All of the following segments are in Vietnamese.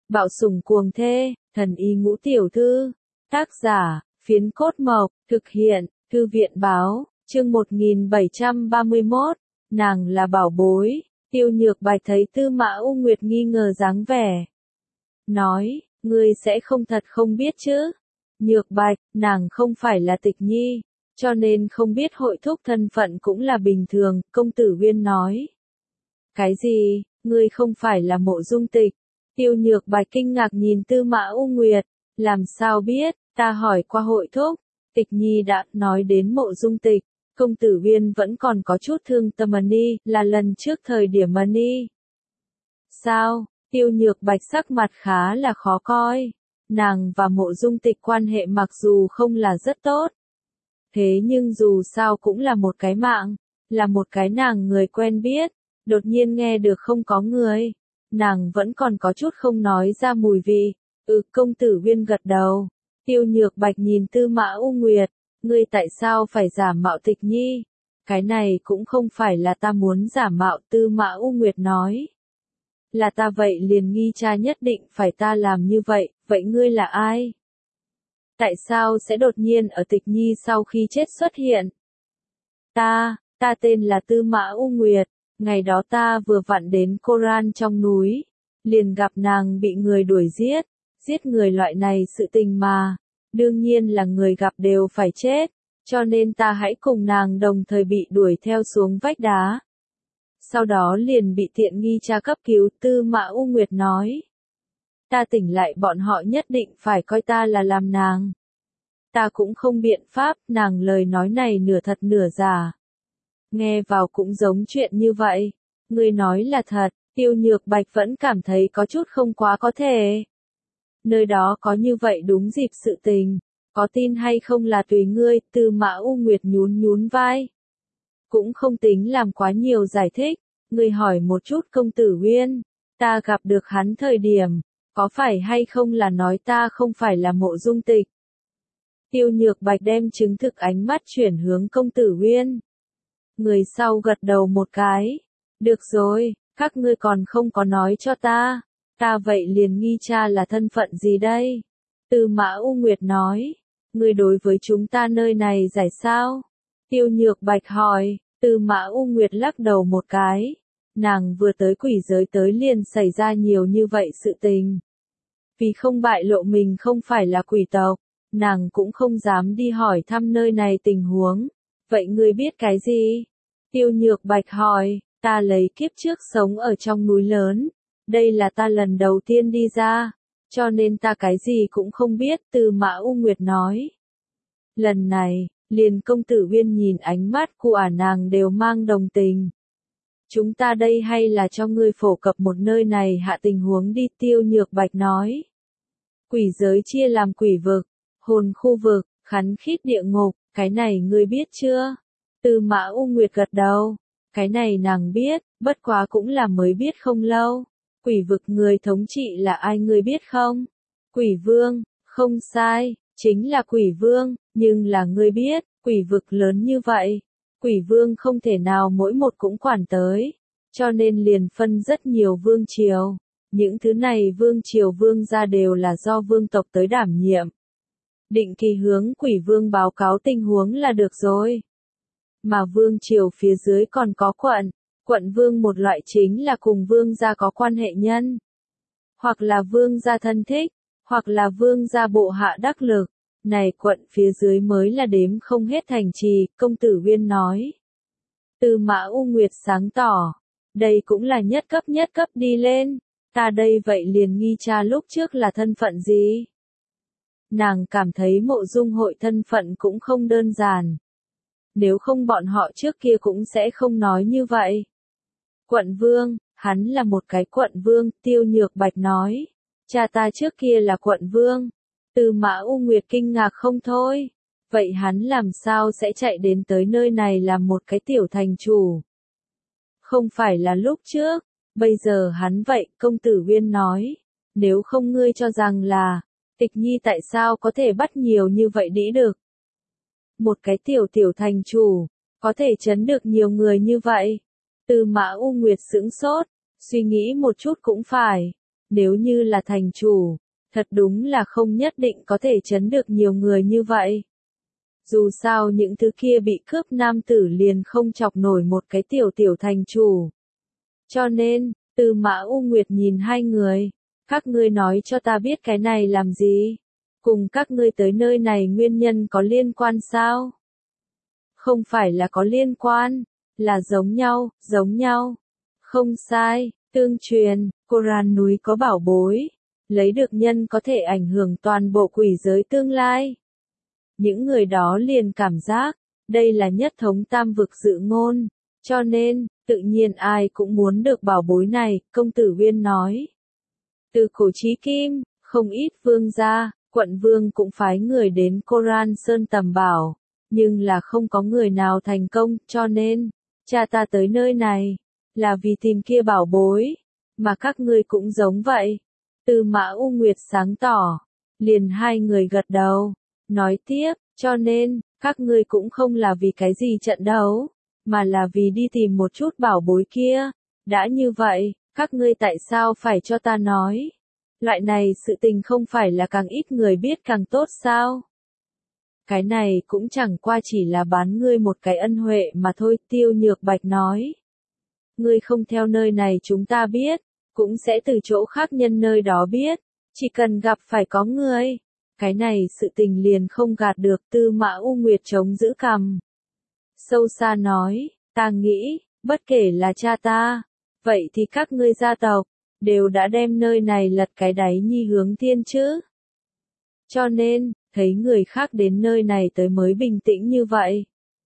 Bạo sủng cuồng thê, thần y ngũ tiểu thư. Tác giả, Phiến Cốt Mộc, thực hiện, Thư viện báo, chương 1731, nàng là bảo bối. Tiêu Nhược Bạch thấy Tư Mã U Nguyệt nghi ngờ dáng vẻ. Nói, ngươi sẽ không thật không biết chứ. Nhược Bạch, nàng không phải là Tịch Nhi, cho nên không biết hội thúc thân phận cũng là bình thường, công tử Uyên nói. Cái gì, ngươi không phải là Mộ Dung Tịch? Tiêu Nhược Bạch kinh ngạc nhìn Tư Mã U Nguyệt, làm sao biết, ta hỏi qua hội thúc, Tịch Nhi đã nói đến Mộ Dung Tịch, công tử Uyên vẫn còn có chút thương tâm Ni, là lần trước thời điểm Ni. Sao, Tiêu Nhược Bạch sắc mặt khá là khó coi, nàng và Mộ Dung Tịch quan hệ mặc dù không là rất tốt. Thế nhưng dù sao cũng là một cái mạng, là một cái nàng người quen biết, đột nhiên nghe được không có người. Nàng vẫn còn có chút không nói ra mùi vị. Công tử Uyên gật đầu. Tiêu Nhược Bạch nhìn Tư Mã U Nguyệt, ngươi tại sao phải giả mạo Tịch Nhi? Cái này cũng không phải là ta muốn giả mạo, Tư Mã U Nguyệt nói. Là ta vậy liền nghi cha nhất định phải ta làm như vậy, vậy ngươi là ai? Tại sao sẽ đột nhiên ở Tịch Nhi sau khi chết xuất hiện? Ta tên là Tư Mã U Nguyệt. Ngày đó ta vừa vặn đến Koran trong núi, liền gặp nàng bị người đuổi giết người loại này sự tình mà, đương nhiên là người gặp đều phải chết, cho nên ta hãy cùng nàng đồng thời bị đuổi theo xuống vách đá. Sau đó liền bị tiện nghi cha cấp cứu, Tư Mã U Nguyệt nói. Ta tỉnh lại bọn họ nhất định phải coi ta là làm nàng. Ta cũng không biện pháp, nàng lời nói này nửa thật nửa giả. Nghe vào cũng giống chuyện như vậy. Ngươi nói là thật, Tiêu Nhược Bạch vẫn cảm thấy có chút không quá có thể. Nơi đó có như vậy đúng dịp sự tình, có tin hay không là tùy ngươi, Tư Mã U Nguyệt nhún vai. Cũng không tính làm quá nhiều giải thích, ngươi hỏi một chút công tử Uyên, ta gặp được hắn thời điểm, có phải hay không là nói ta không phải là Mộ Dung Tịch. Tiêu Nhược Bạch đem chứng thực ánh mắt chuyển hướng công tử Uyên. Người sau gật đầu một cái. Được rồi, các ngươi còn không có nói cho ta vậy liền nghi cha là thân phận gì đây? Tư Mã U Nguyệt nói, ngươi đối với chúng ta nơi này giải sao? Tiêu Nhược Bạch hỏi, Tư Mã U Nguyệt lắc đầu một cái. Nàng vừa tới quỷ giới tới liền xảy ra nhiều như vậy sự tình. Vì không bại lộ mình không phải là quỷ tộc, nàng cũng không dám đi hỏi thăm nơi này tình huống. Vậy ngươi biết cái gì? Tiêu Nhược Bạch hỏi, ta lấy kiếp trước sống ở trong núi lớn. Đây là ta lần đầu tiên đi ra, cho nên ta cái gì cũng không biết, Tư Mã U Nguyệt nói. Lần này, liền công tử Uyên nhìn ánh mắt của nàng đều mang đồng tình. Chúng ta đây hay là cho ngươi phổ cập một nơi này hạ tình huống đi, Tiêu Nhược Bạch nói. Quỷ giới chia làm quỷ vực, hồn khu vực, khắn khít địa ngục, cái này ngươi biết chưa? Tư Mã U Nguyệt gật đầu. Cái này nàng biết, bất quá cũng là mới biết không lâu. Quỷ vực người thống trị là ai ngươi biết không? Quỷ vương, không sai, chính là quỷ vương, nhưng là ngươi biết, quỷ vực lớn như vậy. Quỷ vương không thể nào mỗi một cũng quản tới, cho nên liền phân rất nhiều vương triều. Những thứ này vương triều vương gia đều là do vương tộc tới đảm nhiệm. Định kỳ hướng quỷ vương báo cáo tình huống là được rồi. Mà vương triều phía dưới còn có quận vương một loại chính là cùng vương gia có quan hệ nhân. Hoặc là vương gia thân thích, hoặc là vương gia bộ hạ đắc lực. Này quận phía dưới mới là đếm không hết thành trì, công tử Uyên nói. Tư Mã U Nguyệt sáng tỏ, đây cũng là nhất cấp đi lên, ta đây vậy liền nghi cha lúc trước là thân phận gì? Nàng cảm thấy Mộ Dung hội thân phận cũng không đơn giản. Nếu không bọn họ trước kia cũng sẽ không nói như vậy. Quận vương, hắn là một cái quận vương, Tiêu Nhược Bạch nói. Cha ta trước kia là quận vương. Tư Mã U Nguyệt kinh ngạc không thôi. Vậy hắn làm sao sẽ chạy đến tới nơi này làm một cái tiểu thành chủ? Không phải là lúc trước, bây giờ hắn vậy, công tử Uyên nói. Nếu không ngươi cho rằng là, Tịch Nhi tại sao có thể bắt nhiều như vậy đĩ được? Một cái tiểu thành chủ, có thể trấn được nhiều người như vậy. Tư Mã U Nguyệt sững sốt, suy nghĩ một chút cũng phải. Nếu như là thành chủ, thật đúng là không nhất định có thể trấn được nhiều người như vậy. Dù sao những thứ kia bị cướp nam tử liền không chọc nổi một cái tiểu tiểu thành chủ. Cho nên, Tư Mã U Nguyệt nhìn hai người, các ngươi nói cho ta biết cái này làm gì? Cùng các ngươi tới nơi này nguyên nhân có liên quan sao? Không phải là có liên quan, là giống nhau, giống nhau. Không sai, tương truyền, Koran núi có bảo bối, lấy được nhân có thể ảnh hưởng toàn bộ quỷ giới tương lai. Những người đó liền cảm giác, đây là nhất thống tam vực dự ngôn, cho nên, tự nhiên ai cũng muốn được bảo bối này, công tử Uyên nói. Từ cổ chí kim, không ít vương gia, quận vương cũng phái người đến Koran Sơn tầm bảo, nhưng là không có người nào thành công, cho nên, cha ta tới nơi này, là vì tìm kia bảo bối, mà các ngươi cũng giống vậy. Tư Mã U Nguyệt sáng tỏ, liền hai người gật đầu, nói tiếp, cho nên, các ngươi cũng không là vì cái gì trận đấu, mà là vì đi tìm một chút bảo bối kia. Đã như vậy, các ngươi tại sao phải cho ta nói? Loại này sự tình không phải là càng ít người biết càng tốt sao? Cái này cũng chẳng qua chỉ là bán ngươi một cái ân huệ mà thôi, Tiêu Nhược Bạch nói. Ngươi không theo nơi này chúng ta biết, cũng sẽ từ chỗ khác nhân nơi đó biết, chỉ cần gặp phải có ngươi. Cái này sự tình liền không gạt được. Tư Mã U Nguyệt chống giữ cằm. Sâu xa nói, ta nghĩ, bất kể là cha ta, vậy thì các ngươi gia tộc, đều đã đem nơi này lật cái đáy nhi hướng thiên chứ. Cho nên, thấy người khác đến nơi này tới mới bình tĩnh như vậy.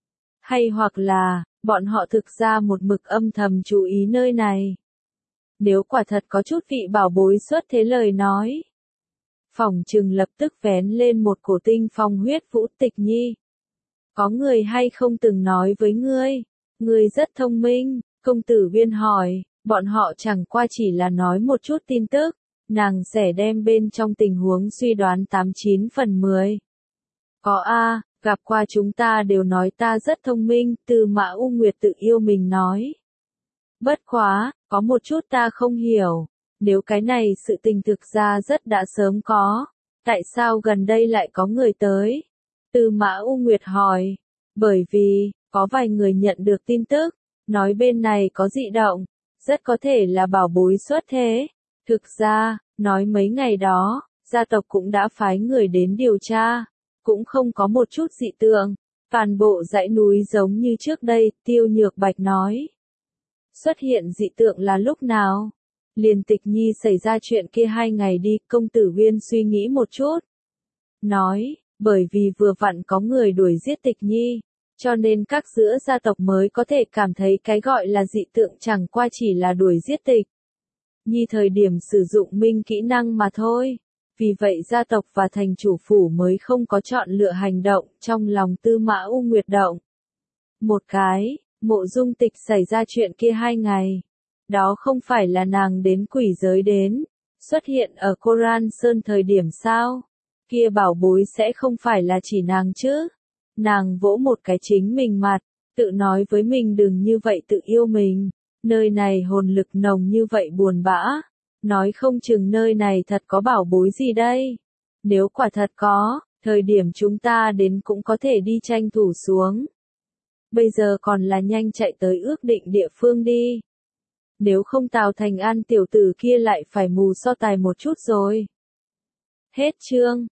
Hay hoặc là, bọn họ thực ra một mực âm thầm chú ý nơi này. Nếu quả thật có chút vị bảo bối xuất thế lời nói. Phỏng chừng lập tức vén lên một cổ tinh phong huyết vũ. Tịch Nhi. Có người hay không từng nói với ngươi, ngươi rất thông minh, công tử Uyên hỏi, bọn họ chẳng qua chỉ là nói một chút tin tức, nàng sẽ đem bên trong tình huống suy đoán 89 phần 10. Có a, gặp qua chúng ta đều nói ta rất thông minh, Tư Mã U Nguyệt tự yêu mình nói. Bất quá, có một chút ta không hiểu, nếu cái này sự tình thực ra rất đã sớm có, tại sao gần đây lại có người tới? Tư Mã U Nguyệt hỏi, bởi vì, có vài người nhận được tin tức, nói bên này có dị động, rất có thể là bảo bối xuất thế. Thực ra, nói mấy ngày đó, gia tộc cũng đã phái người đến điều tra, cũng không có một chút dị tượng, toàn bộ dãy núi giống như trước đây, Tiêu Nhược Bạch nói. Xuất hiện dị tượng là lúc nào? Liền Tịch Nhi xảy ra chuyện kia 2 ngày đi, công tử Uyên suy nghĩ một chút. Nói, bởi vì vừa vặn có người đuổi giết Tịch Nhi, cho nên các giữa gia tộc mới có thể cảm thấy cái gọi là dị tượng chẳng qua chỉ là đuổi giết Tịch Nhi thời điểm sử dụng minh kỹ năng mà thôi. Vì vậy gia tộc và thành chủ phủ mới không có chọn lựa hành động, trong lòng Tư Mã U Nguyệt động. Một cái, Mộ Dung Tịch xảy ra chuyện kia 2 ngày. Đó không phải là nàng đến quỷ giới đến, xuất hiện ở Koran Sơn thời điểm sao? Kia bảo bối sẽ không phải là chỉ nàng chứ? Nàng vỗ một cái chính mình mặt, tự nói với mình đừng như vậy tự yêu mình. Nơi này hồn lực nồng như vậy buồn bã. Nói không chừng nơi này thật có bảo bối gì đây. Nếu quả thật có, thời điểm chúng ta đến cũng có thể đi tranh thủ xuống. Bây giờ còn là nhanh chạy tới ước định địa phương đi. Nếu không Tào Thành An tiểu tử kia lại phải mù so tài một chút rồi. Hết chương.